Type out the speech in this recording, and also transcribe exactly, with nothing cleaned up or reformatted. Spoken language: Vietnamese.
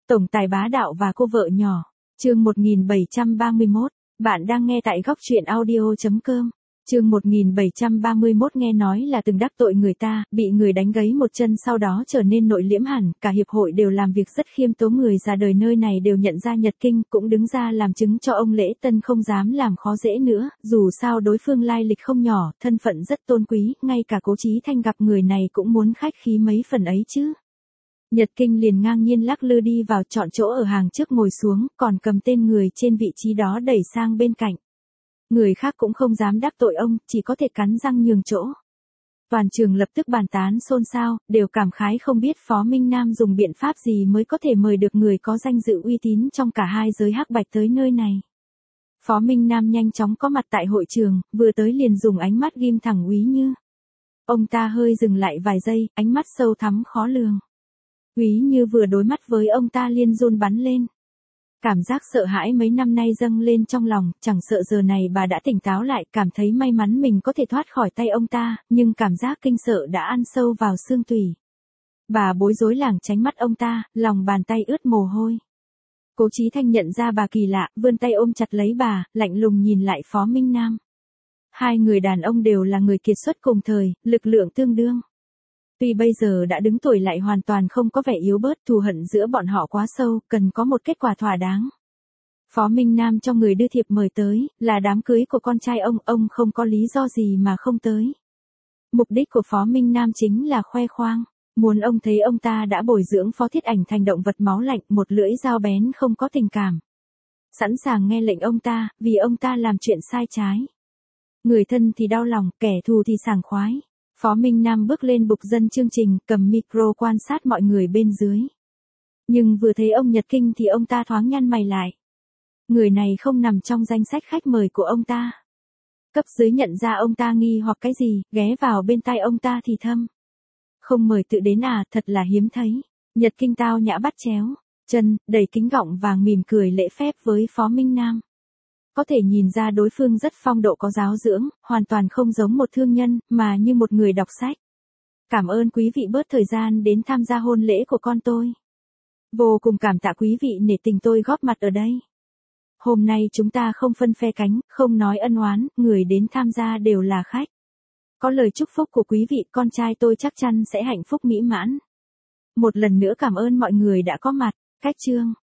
Tổng tài bá đạo và cô vợ nhỏ. Chương một nghìn bảy trăm ba mươi mốt. Bạn đang nghe tại góc truyện audio chấm com. Chương một nghìn bảy trăm ba mươi mốt nghe nói là từng đắc tội người ta, bị người đánh gãy một chân sau đó trở nên nội liễm hẳn, cả hiệp hội đều làm việc rất khiêm tốn, người già đời nơi này đều nhận ra Nhật Kinh, cũng đứng ra làm chứng cho ông Lễ Tân không dám làm khó dễ nữa, dù sao đối phương lai lịch không nhỏ, thân phận rất tôn quý, ngay cả Cố Chí Thanh gặp người này cũng muốn khách khí mấy phần ấy chứ. Nhật Kinh liền ngang nhiên lắc lư đi vào, chọn chỗ ở hàng trước ngồi xuống, còn cầm tên người trên vị trí đó đẩy sang bên cạnh. Người khác cũng không dám đắc tội ông, chỉ có thể cắn răng nhường chỗ. Toàn trường lập tức bàn tán xôn xao, đều cảm khái không biết Phó Minh Nam dùng biện pháp gì mới có thể mời được người có danh dự uy tín trong cả hai giới hắc bạch tới nơi này. Phó Minh Nam nhanh chóng có mặt tại hội trường, vừa tới liền dùng ánh mắt ghim thẳng Úy Như. Ông ta hơi dừng lại vài giây, ánh mắt sâu thẳm khó lường. Úy Như vừa đối mắt với ông ta liền run bắn lên. Cảm giác sợ hãi mấy năm nay dâng lên trong lòng, chẳng sợ giờ này bà đã tỉnh táo lại, cảm thấy may mắn mình có thể thoát khỏi tay ông ta, nhưng cảm giác kinh sợ đã ăn sâu vào xương tủy. Bà bối rối lảng tránh mắt ông ta, lòng bàn tay ướt mồ hôi. Cố Chí Thanh nhận ra bà kỳ lạ, vươn tay ôm chặt lấy bà, lạnh lùng nhìn lại Phó Minh Nam. Hai người đàn ông đều là người kiệt xuất cùng thời, lực lượng tương đương. Tuy bây giờ đã đứng tuổi lại hoàn toàn không có vẻ yếu bớt, thù hận giữa bọn họ quá sâu, cần có một kết quả thỏa đáng. Phó Minh Nam cho người đưa thiệp mời tới, là đám cưới của con trai ông, ông không có lý do gì mà không tới. Mục đích của Phó Minh Nam chính là khoe khoang, muốn ông thấy ông ta đã bồi dưỡng Phó Thiết Ảnh thành động vật máu lạnh, một lưỡi dao bén không có tình cảm. Sẵn sàng nghe lệnh ông ta, vì ông ta làm chuyện sai trái. Người thân thì đau lòng, kẻ thù thì sảng khoái. Phó Minh Nam bước lên bục dân chương trình, cầm micro quan sát mọi người bên dưới. Nhưng vừa thấy ông Nhật Kinh thì ông ta thoáng nhăn mày lại. Người này không nằm trong danh sách khách mời của ông ta. Cấp dưới nhận ra ông ta nghi hoặc cái gì, ghé vào bên tai ông ta thì thầm. Không mời tự đến à, thật là hiếm thấy. Nhật Kinh tao nhã bắt chéo chân, đầy kính gọng vàng mỉm cười lễ phép với Phó Minh Nam. Có thể nhìn ra đối phương rất phong độ có giáo dưỡng, hoàn toàn không giống một thương nhân, mà như một người đọc sách. Cảm ơn quý vị bớt thời gian đến tham gia hôn lễ của con tôi. Vô cùng cảm tạ quý vị nể tình tôi góp mặt ở đây. Hôm nay chúng ta không phân phe cánh, không nói ân oán, người đến tham gia đều là khách. Có lời chúc phúc của quý vị, con trai tôi chắc chắn sẽ hạnh phúc mỹ mãn. Một lần nữa cảm ơn mọi người đã có mặt. Cách chương.